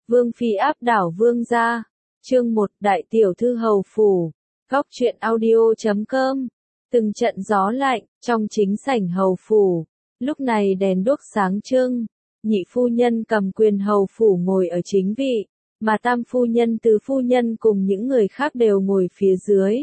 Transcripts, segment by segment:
Vương phi áp đảo vương gia. Chương 1, Đại tiểu thư hầu phủ. Góc truyện audio.com. Từng trận gió lạnh, trong chính sảnh hầu phủ. Lúc này đèn đuốc sáng trưng. Nhị phu nhân cầm quyền hầu phủ ngồi ở chính vị, mà tam phu nhân tứ phu nhân cùng những người khác đều ngồi phía dưới.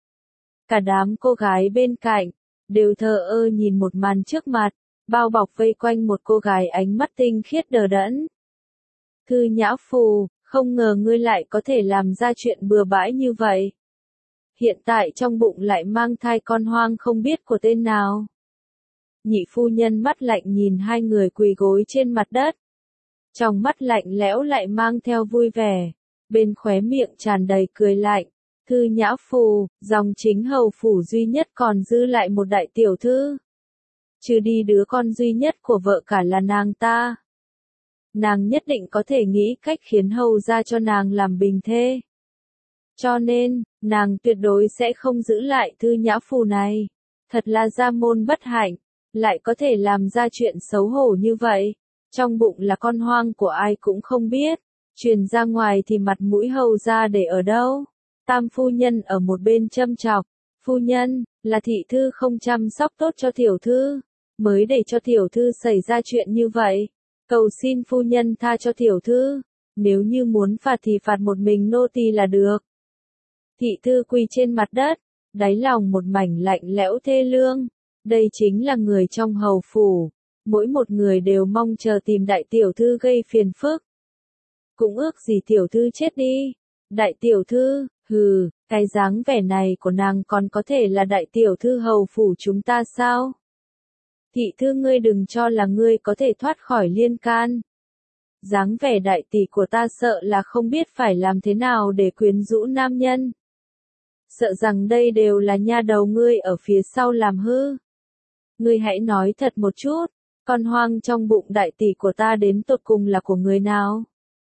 Cả đám cô gái bên cạnh, đều thờ ơ nhìn một màn trước mặt, bao bọc vây quanh một cô gái ánh mắt tinh khiết đờ đẫn. Thư Nhã Phù, không ngờ ngươi lại có thể làm ra chuyện bừa bãi như vậy. Hiện tại trong bụng lại mang thai con hoang không biết của tên nào. Nhị phu nhân mắt lạnh nhìn hai người quỳ gối trên mặt đất. Trong mắt lạnh lẽo lại mang theo vui vẻ, bên khóe miệng tràn đầy cười lạnh. Thư Nhã Phù, dòng chính hầu phủ duy nhất còn dư lại một đại tiểu thư. Trừ đi đứa con duy nhất của vợ cả là nàng ta. Nàng nhất định có thể nghĩ cách khiến hầu ra cho nàng làm bình thê. Cho nên, nàng tuyệt đối sẽ không giữ lại Thư Nhã Phù này. Thật là gia môn bất hạnh, lại có thể làm ra chuyện xấu hổ như vậy. Trong bụng là con hoang của ai cũng không biết, truyền ra ngoài thì mặt mũi hầu ra để ở đâu. Tam phu nhân ở một bên châm chọc, phu nhân, là thị thư không chăm sóc tốt cho tiểu thư, mới để cho tiểu thư xảy ra chuyện như vậy. Cầu xin phu nhân tha cho tiểu thư, nếu như muốn phạt thì phạt một mình nô tỳ là được. Thị thư quỳ trên mặt đất, đáy lòng một mảnh lạnh lẽo thê lương. Đây chính là người trong hầu phủ, mỗi một người đều mong chờ tìm đại tiểu thư gây phiền phức. Cũng ước gì tiểu thư chết đi. Đại tiểu thư, hừ, cái dáng vẻ này của nàng còn có thể là đại tiểu thư hầu phủ chúng ta sao? Thị thư ngươi đừng cho là ngươi có thể thoát khỏi liên can. Dáng vẻ đại tỷ của ta sợ là không biết phải làm thế nào để quyến rũ nam nhân. Sợ rằng đây đều là nha đầu ngươi ở phía sau làm hư. Ngươi hãy nói thật một chút, con hoang trong bụng đại tỷ của ta đến tột cùng là của người nào?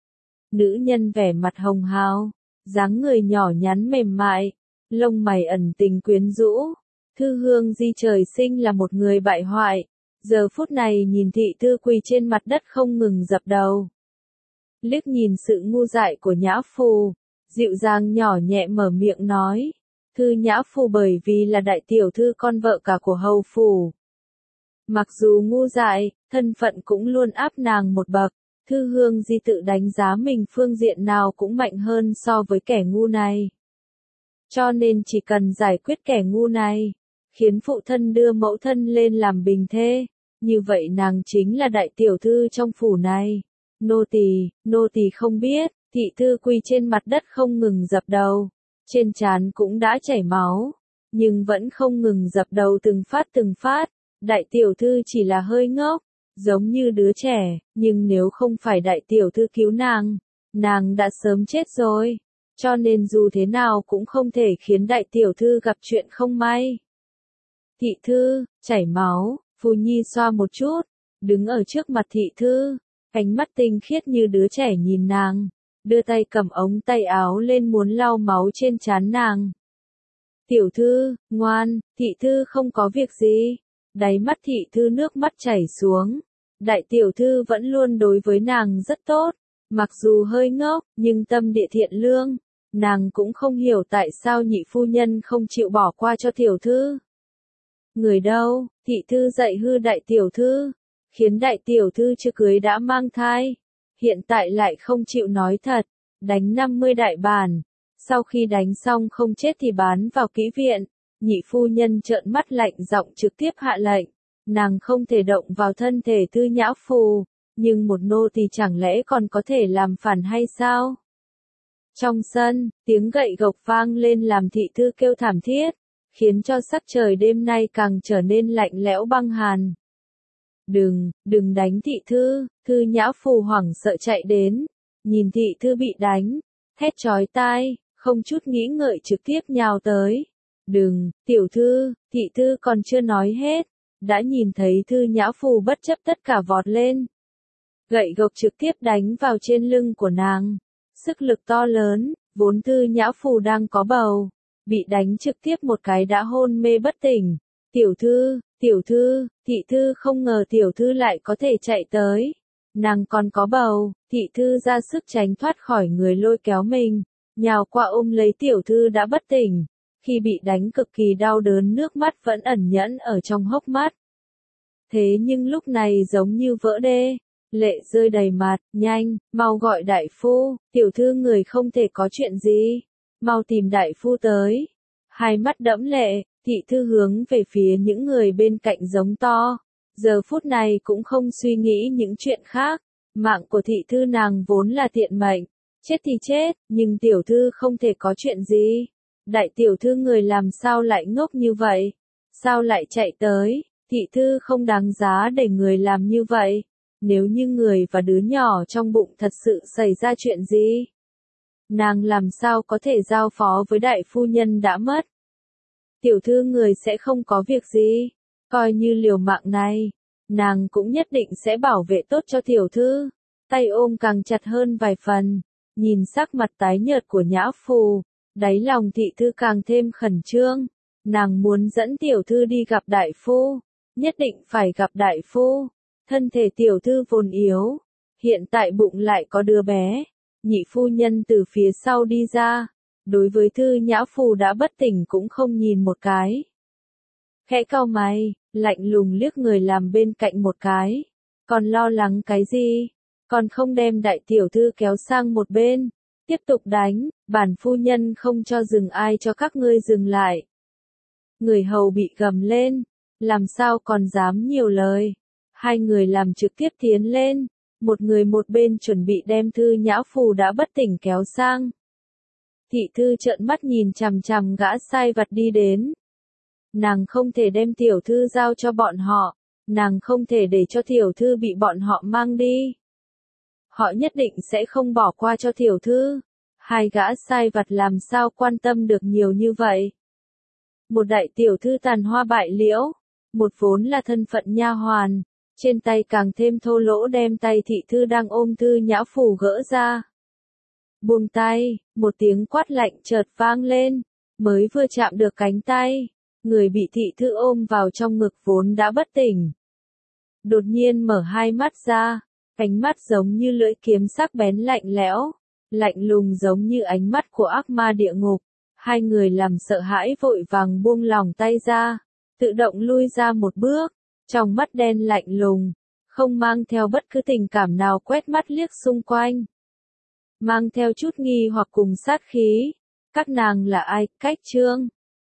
Nữ nhân vẻ mặt hồng hào, dáng người nhỏ nhắn mềm mại, lông mày ẩn tình quyến rũ. Thư Hương Di trời sinh là một người bại hoại, giờ phút này nhìn thị thư quỳ trên mặt đất không ngừng dập đầu. Liếc nhìn sự ngu dại của Nhã Phù, dịu dàng nhỏ nhẹ mở miệng nói, Thư Nhã Phù bởi vì là đại tiểu thư con vợ cả của hầu phủ. Mặc dù ngu dại, thân phận cũng luôn áp nàng một bậc. Thư Hương Di tự đánh giá mình phương diện nào cũng mạnh hơn so với kẻ ngu này. Cho nên chỉ cần giải quyết kẻ ngu này, khiến phụ thân đưa mẫu thân lên làm bình thê, như vậy nàng chính là đại tiểu thư trong phủ này. Nô tỳ không biết. Thị thư quỳ trên mặt đất không ngừng dập đầu, trên trán cũng đã chảy máu, nhưng vẫn không ngừng dập đầu từng phát. Đại tiểu thư chỉ là hơi ngốc, giống như đứa trẻ, nhưng nếu không phải đại tiểu thư cứu nàng đã sớm chết rồi, cho nên dù thế nào cũng không thể khiến đại tiểu thư gặp chuyện không may. Thị thư, chảy máu, Phù Nhi xoa một chút, đứng ở trước mặt thị thư, ánh mắt tinh khiết như đứa trẻ nhìn nàng, đưa tay cầm ống tay áo lên muốn lau máu trên trán nàng. Tiểu thư, ngoan, thị thư không có việc gì. Đáy mắt thị thư nước mắt chảy xuống. Đại tiểu thư vẫn luôn đối với nàng rất tốt, mặc dù hơi ngốc, nhưng tâm địa thiện lương. Nàng cũng không hiểu tại sao nhị phu nhân không chịu bỏ qua cho tiểu thư. Người đâu, thị thư dạy hư đại tiểu thư, khiến đại tiểu thư chưa cưới đã mang thai, hiện tại lại không chịu nói thật, đánh 50 đại bản, sau khi đánh xong không chết thì bán vào kỹ viện. Nhị phu nhân trợn mắt lạnh giọng trực tiếp hạ lệnh, nàng không thể động vào thân thể Thư Nhã Phù, nhưng một nô tỳ chẳng lẽ còn có thể làm phản hay sao? Trong sân, tiếng gậy gộc vang lên làm thị thư kêu thảm thiết, khiến cho sắc trời đêm nay càng trở nên lạnh lẽo băng hàn. Đừng đánh thị thư. Thư Nhã Phù hoảng sợ chạy đến, nhìn thị thư bị đánh, thét chói tai, không chút nghĩ ngợi trực tiếp nhào tới. Đừng, tiểu thư, thị thư còn chưa nói hết, đã nhìn thấy Thư Nhã Phù bất chấp tất cả vọt lên. Gậy gộc trực tiếp đánh vào trên lưng của nàng, sức lực to lớn, vốn Thư Nhã Phù đang có bầu, bị đánh trực tiếp một cái đã hôn mê bất tỉnh. Tiểu thư, thị thư không ngờ tiểu thư lại có thể chạy tới. Nàng còn có bầu, thị thư ra sức tránh thoát khỏi người lôi kéo mình, nhào qua ôm lấy tiểu thư đã bất tỉnh, khi bị đánh cực kỳ đau đớn nước mắt vẫn ẩn nhẫn ở trong hốc mắt. Thế nhưng lúc này giống như vỡ đê, lệ rơi đầy mặt, nhanh, mau gọi đại phu, tiểu thư người không thể có chuyện gì, mau tìm đại phu tới. Hai mắt đẫm lệ, thị thư hướng về phía những người bên cạnh giống to, giờ phút này cũng không suy nghĩ những chuyện khác, mạng của thị thư nàng vốn là tiện mệnh, chết thì chết, nhưng tiểu thư không thể có chuyện gì. Đại tiểu thư người làm sao lại ngốc như vậy? Sao lại chạy tới? Thị thư không đáng giá để người làm như vậy. Nếu như người và đứa nhỏ trong bụng thật sự xảy ra chuyện gì? Nàng làm sao có thể giao phó với đại phu nhân đã mất? Tiểu thư người sẽ không có việc gì. Coi như liều mạng này, nàng cũng nhất định sẽ bảo vệ tốt cho tiểu thư. Tay ôm càng chặt hơn vài phần, nhìn sắc mặt tái nhợt của Nhã Phù, đáy lòng thị thư càng thêm khẩn trương. Nàng muốn dẫn tiểu thư đi gặp đại phu, nhất định phải gặp đại phu. Thân thể tiểu thư vốn yếu, hiện tại bụng lại có đứa bé. Nhị phu nhân từ phía sau đi ra, đối với Thư Nhã Phù đã bất tỉnh cũng không nhìn một cái. Khẽ cau mày, lạnh lùng liếc người làm bên cạnh một cái. Còn lo lắng cái gì? Còn không đem đại tiểu thư kéo sang một bên, tiếp tục đánh, bản phu nhân không cho dừng ai cho các ngươi dừng lại. Người hầu bị gầm lên, làm sao còn dám nhiều lời. Hai người làm trực tiếp tiến lên, một người một bên chuẩn bị đem Thư Nhã Phù đã bất tỉnh kéo sang. Thị thư trợn mắt nhìn chằm chằm gã sai vặt đi đến. Nàng không thể đem tiểu thư giao cho bọn họ, nàng không thể để cho tiểu thư bị bọn họ mang đi. Họ nhất định sẽ không bỏ qua cho tiểu thư. Hai gã sai vặt làm sao quan tâm được nhiều như vậy. Một đại tiểu thư tàn hoa bại liễu, một vốn là thân phận nha hoàn, trên tay càng thêm thô lỗ đem tay thị thư đang ôm Thư Nhã Phù gỡ ra. Buông tay, một tiếng quát lạnh chợt vang lên, mới vừa chạm được cánh tay, người bị thị thư ôm vào trong ngực vốn đã bất tỉnh. Đột nhiên mở hai mắt ra, ánh mắt giống như lưỡi kiếm sắc bén lạnh lẽo, lạnh lùng giống như ánh mắt của ác ma địa ngục. Hai người làm sợ hãi vội vàng buông lòng tay ra, tự động lui ra một bước, trong mắt đen lạnh lùng, không mang theo bất cứ tình cảm nào quét mắt liếc xung quanh. Mang theo chút nghi hoặc cùng sát khí. Các nàng là ai? Cách Trương.